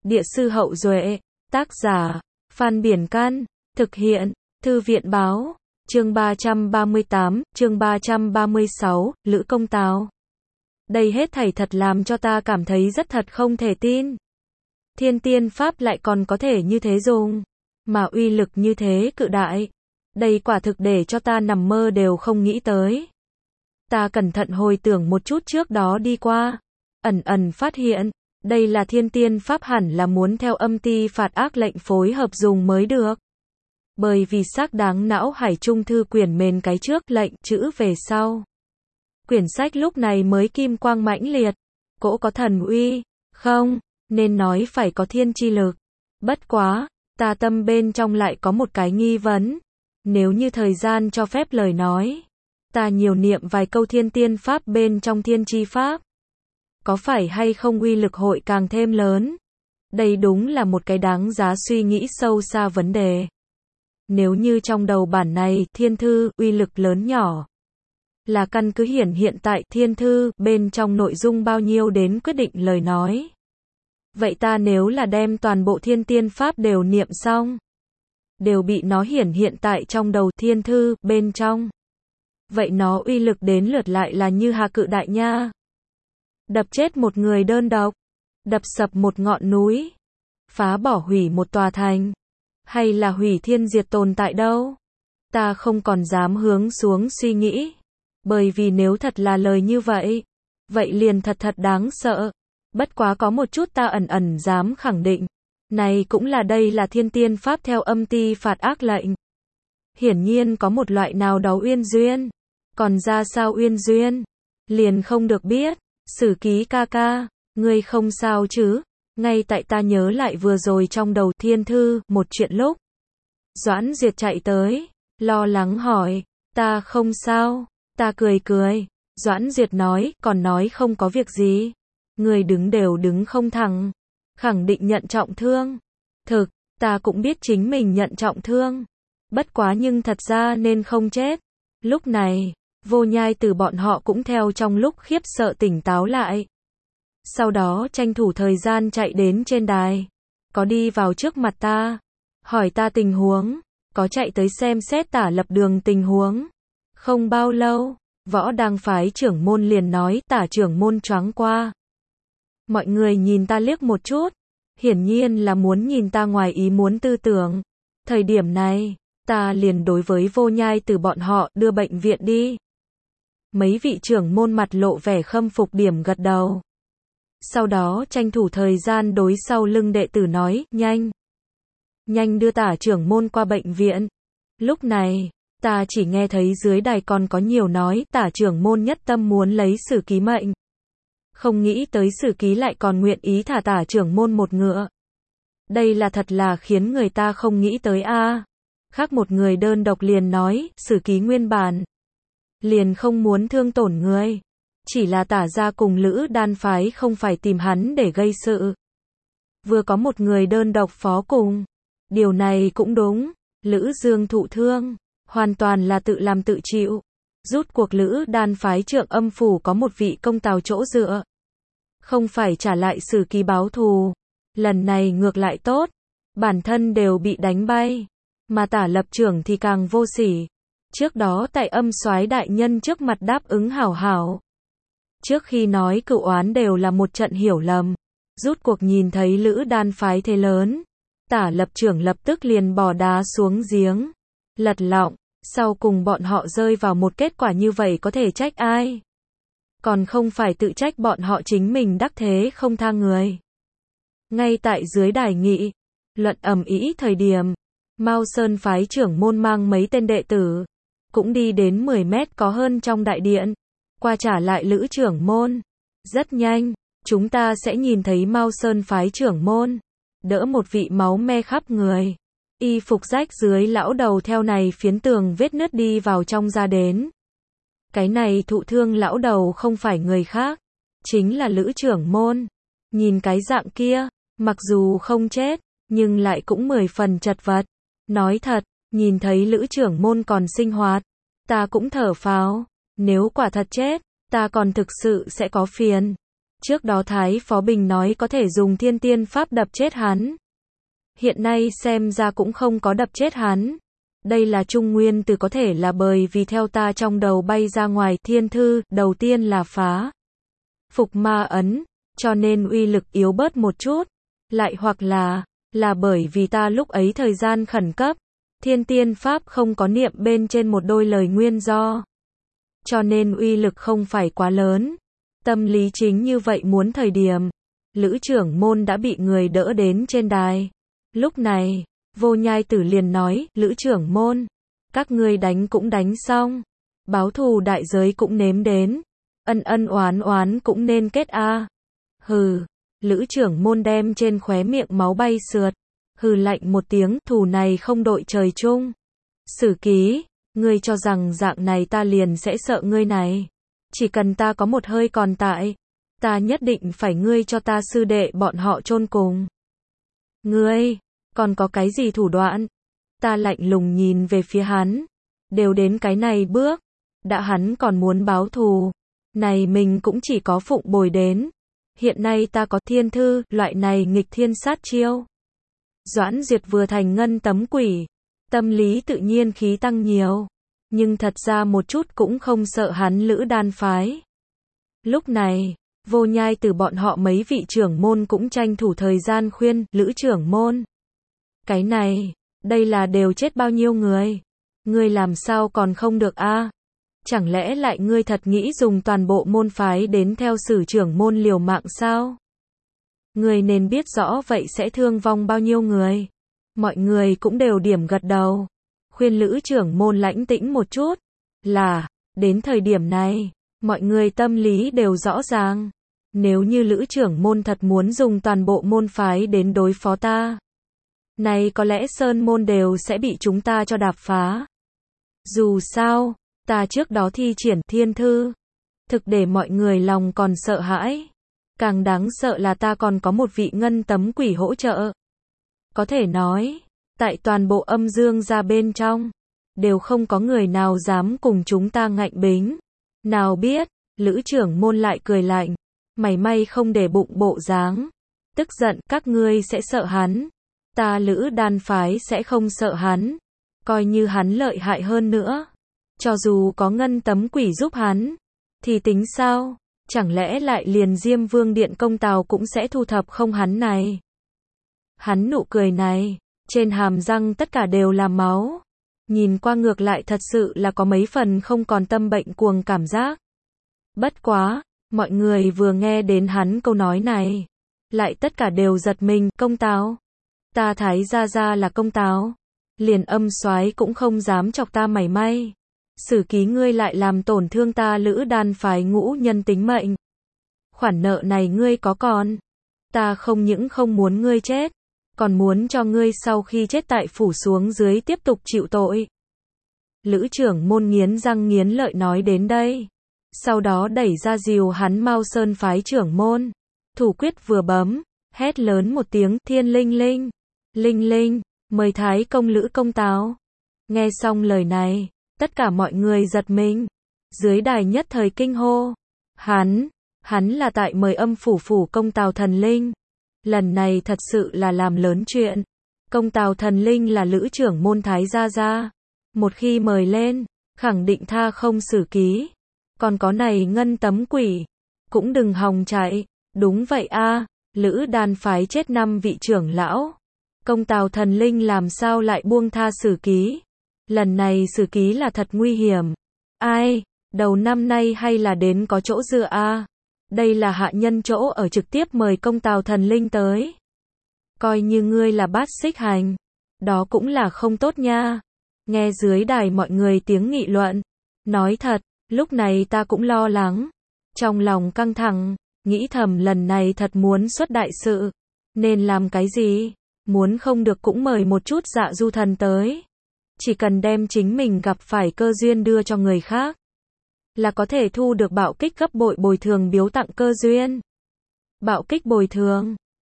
Địa sư Hậu Duệ, tác giả, Phan Biển Can, thực hiện, Thư viện Báo, chương 338, chương 336, Lữ Công Tào. Đây hết thảy thật làm cho ta cảm thấy rất thật không thể tin. Thiên tiên pháp lại còn có thể như thế dùng, mà uy lực như thế cự đại. Đây quả thực để cho ta nằm mơ đều không nghĩ tới. Ta cẩn thận hồi tưởng một chút trước đó đi qua, ẩn ẩn phát hiện, đây là thiên tiên pháp hẳn là muốn theo âm ti phạt ác lệnh phối hợp dùng mới được. Bởi vì xác đáng não hải trung thư quyển mền cái trước lệnh chữ về sau. Quyển sách lúc này mới kim quang mãnh liệt, cỗ có thần uy, không, nên nói phải có thiên chi lực. Bất quá, ta tâm bên trong lại có một cái nghi vấn. Nếu như thời gian cho phép lời nói, ta nhiều niệm vài câu thiên tiên pháp bên trong thiên chi pháp. Có phải hay không uy lực hội càng thêm lớn? Đây đúng là một cái đáng giá suy nghĩ sâu xa vấn đề. Nếu như trong đầu bản này, thiên thư, uy lực lớn nhỏ, là căn cứ hiện tại thiên thư, bên trong nội dung bao nhiêu đến quyết định lời nói. Vậy ta nếu là đem toàn bộ thiên tiên pháp đều niệm xong, đều bị nó hiện tại trong đầu thiên thư, bên trong. Vậy nó uy lực đến lượt lại là như hà cự đại nha. Đập chết một người đơn độc, đập sập một ngọn núi, phá bỏ hủy một tòa thành, hay là hủy thiên diệt tồn tại đâu. Ta không còn dám hướng xuống suy nghĩ, bởi vì nếu thật là lời như vậy, vậy liền thật đáng sợ. Bất quá có một chút ta ẩn dám khẳng định, này cũng là đây là thiên tiên pháp theo âm ti phạt ác lệnh. Hiển nhiên có một loại nào đó uyên duyên, còn ra sao uyên duyên, liền không được biết. Sử Ký ca ca, ngươi không sao chứ? Ngay tại ta nhớ lại vừa rồi trong đầu thiên thư, một chuyện lúc. Doãn Duyệt chạy tới, lo lắng hỏi, ta không sao, ta cười. Doãn Duyệt nói, còn nói không có việc gì. Người đứng đều đứng không thẳng, khẳng định nhận trọng thương. Thực, ta cũng biết chính mình nhận trọng thương. Bất quá nhưng thật ra nên không chết. Lúc này, Vô Nhai từ bọn họ cũng theo trong lúc khiếp sợ tỉnh táo lại. Sau đó tranh thủ thời gian chạy đến trên đài. Có đi vào trước mặt ta, hỏi ta tình huống, có chạy tới xem xét Tả Lập Đường tình huống. Không bao lâu, Võ Đang phái trưởng môn liền nói Tả trưởng môn choáng qua. Mọi người nhìn ta liếc một chút, hiển nhiên là muốn nhìn ta ngoài ý muốn tư tưởng. Thời điểm này, ta liền đối với Vô Nhai từ bọn họ đưa bệnh viện đi. Mấy vị trưởng môn mặt lộ vẻ khâm phục điểm gật đầu. Sau đó tranh thủ thời gian đối sau lưng đệ tử nói, nhanh đưa Tả trưởng môn qua bệnh viện. Lúc này, ta chỉ nghe thấy dưới đài còn có nhiều nói, Tả trưởng môn nhất tâm muốn lấy Sử Ký mệnh. Không nghĩ tới Sử Ký lại còn nguyện ý thả Tả trưởng môn một ngựa. Đây là thật là khiến người ta không nghĩ tới a. Khác một người đơn độc liền nói, Sử Ký nguyên bản liền không muốn thương tổn người, chỉ là Tả gia cùng Lữ Đan phái không phải tìm hắn để gây sự. Vừa có một người đơn độc phó cùng. Điều này cũng đúng, Lữ Dương thụ thương, hoàn toàn là tự làm tự chịu. Rút cuộc Lữ Đan phái Trượng Âm phủ có một vị công tào chỗ dựa, không phải trả lại Sử Ký báo thù. Lần này ngược lại tốt, bản thân đều bị đánh bay, mà Tả Lập trưởng thì càng vô sỉ. Trước đó tại Âm Soái đại nhân trước mặt đáp ứng hảo. Trước khi nói cựu oán đều là một trận hiểu lầm. Rút cuộc nhìn thấy Lữ Đan phái thế lớn, Tả Lập trưởng lập tức liền bỏ đá xuống giếng, lật lọng. Sau cùng bọn họ rơi vào một kết quả như vậy có thể trách ai? Còn không phải tự trách bọn họ chính mình đắc thế không tha người. Ngay tại dưới đài nghị luận ầm ĩ thời điểm, Mao Sơn phái trưởng môn mang mấy tên đệ tử, cũng đi đến 10 mét có hơn trong đại điện, qua trả lại Lữ trưởng môn. Rất nhanh, chúng ta sẽ nhìn thấy Mao Sơn phái trưởng môn đỡ một vị máu me khắp người, y phục rách dưới lão đầu theo này phiến tường vết nứt đi vào trong ra đến. Cái này thụ thương lão đầu không phải người khác, chính là Lữ trưởng môn. Nhìn cái dạng kia, mặc dù không chết, nhưng lại cũng 10 phần chật vật. Nói thật, nhìn thấy Lữ trưởng môn còn sinh hoạt, ta cũng thở phào. Nếu quả thật chết, ta còn thực sự sẽ có phiền. Trước đó Thái Phó Bình nói có thể dùng thiên tiên pháp đập chết hắn. Hiện nay xem ra cũng không có đập chết hắn. Đây là trung nguyên từ, có thể là bởi vì theo ta trong đầu bay ra ngoài thiên thư, đầu tiên là phá phục ma ấn, cho nên uy lực yếu bớt một chút. Lại hoặc là bởi vì ta lúc ấy thời gian khẩn cấp, thiên tiên pháp không có niệm bên trên một đôi lời nguyên do. Cho nên uy lực không phải quá lớn. Tâm lý chính như vậy muốn thời điểm, Lữ trưởng môn đã bị người đỡ đến trên đài. Lúc này, Vô Nhai Tử liền nói, Lữ trưởng môn, các ngươi đánh cũng đánh xong, báo thù đại giới cũng nếm đến, ân ân oán oán cũng nên kết a. Hừ, Lữ trưởng môn đem trên khóe miệng máu bay sượt, hừ lạnh một tiếng, thù này không đội trời chung. Sử Ký, ngươi cho rằng dạng này ta liền sẽ sợ ngươi này? Chỉ cần ta có một hơi còn tại, ta nhất định phải ngươi cho ta sư đệ bọn họ chôn cùng. Ngươi, còn có cái gì thủ đoạn? Ta lạnh lùng nhìn về phía hắn, đều đến cái này bước, đã hắn còn muốn báo thù, này mình cũng chỉ có phụng bồi đến. Hiện nay ta có thiên thư, loại này nghịch thiên sát chiêu. Doãn Duyệt vừa thành ngân tấm quỷ, tâm lý tự nhiên khí tăng nhiều, nhưng thật ra một chút cũng không sợ hắn Lữ đan phái. Lúc này, Vô Nhai Tử bọn họ mấy vị trưởng môn cũng tranh thủ thời gian khuyên, Lữ trưởng môn. Cái này, đây là đều chết bao nhiêu người? Ngươi làm sao còn không được a? Chẳng lẽ lại ngươi thật nghĩ dùng toàn bộ môn phái đến theo Sử trưởng môn liều mạng sao? Ngươi nên biết rõ vậy sẽ thương vong bao nhiêu người. Mọi người cũng đều điểm gật đầu. Khuyên Lữ trưởng môn lãnh tĩnh một chút. Là, đến thời điểm này, mọi người tâm lý đều rõ ràng. Nếu như Lữ trưởng môn thật muốn dùng toàn bộ môn phái đến đối phó ta, này có lẽ sơn môn đều sẽ bị chúng ta cho đạp phá. Dù sao, ta trước đó thi triển thiên thư, thực để mọi người lòng còn sợ hãi. Càng đáng sợ là ta còn có một vị ngân tấm quỷ hỗ trợ. Có thể nói, tại toàn bộ âm dương gia bên trong, đều không có người nào dám cùng chúng ta ngạnh bính. Nào biết, Lữ trưởng môn lại cười lạnh, mày may không để bụng bộ dáng. Tức giận, các ngươi sẽ sợ hắn. Ta Lữ đan phái sẽ không sợ hắn. Coi như hắn lợi hại hơn nữa, cho dù có ngân tấm quỷ giúp hắn, thì tính sao? Chẳng lẽ lại liền Diêm Vương Điện công tào cũng sẽ thu thập không hắn này? Hắn nụ cười này, trên hàm răng tất cả đều là máu. Nhìn qua ngược lại thật sự là có mấy phần không còn tâm bệnh cuồng cảm giác. Bất quá, mọi người vừa nghe đến hắn câu nói này, lại tất cả đều giật mình, công tào. Ta Thái gia gia là công tào. Liền âm soái cũng không dám chọc ta mảy may. Sử Ký ngươi lại làm tổn thương ta Lữ đan phái ngũ nhân tính mệnh. Khoản nợ này ngươi có còn. Ta không những không muốn ngươi chết, còn muốn cho ngươi sau khi chết tại phủ xuống dưới tiếp tục chịu tội. Lữ trưởng môn nghiến răng nghiến lợi nói đến đây. Sau đó đẩy ra dìu hắn Mao Sơn phái trưởng môn. Thủ quyết vừa bấm, hét lớn một tiếng, thiên linh linh. Linh linh, mời Thái công Lữ công tào. Nghe xong lời này, tất cả mọi người giật mình. Dưới đài nhất thời kinh hô. Hắn là tại mời âm phủ công tào thần linh. Lần này thật sự là làm lớn chuyện. Công tào thần linh là Lữ trưởng môn Thái gia gia. Một khi mời lên, khẳng định tha không Sử Ký. Còn có này ngân tấm quỷ, cũng đừng hòng chạy. Đúng vậy a, Lữ đan phái chết 5 vị trưởng lão. Công tào thần linh làm sao lại buông tha Sử Ký? Lần này Sử Ký là thật nguy hiểm. Ai, đầu năm nay hay là đến có chỗ dựa a? Đây là hạ nhân chỗ ở trực tiếp mời công tào thần linh tới. Coi như ngươi là bát xích hành, đó cũng là không tốt nha. Nghe dưới đài mọi người tiếng nghị luận. Nói thật, lúc này ta cũng lo lắng. Trong lòng căng thẳng, nghĩ thầm lần này thật muốn xuất đại sự. Nên làm cái gì? Muốn không được cũng mời một chút Dạ Du thần tới. Chỉ cần đem chính mình gặp phải cơ duyên đưa cho người khác, là có thể thu được bạo kích gấp bội bồi thường biếu tặng cơ duyên. Bạo kích bồi thường.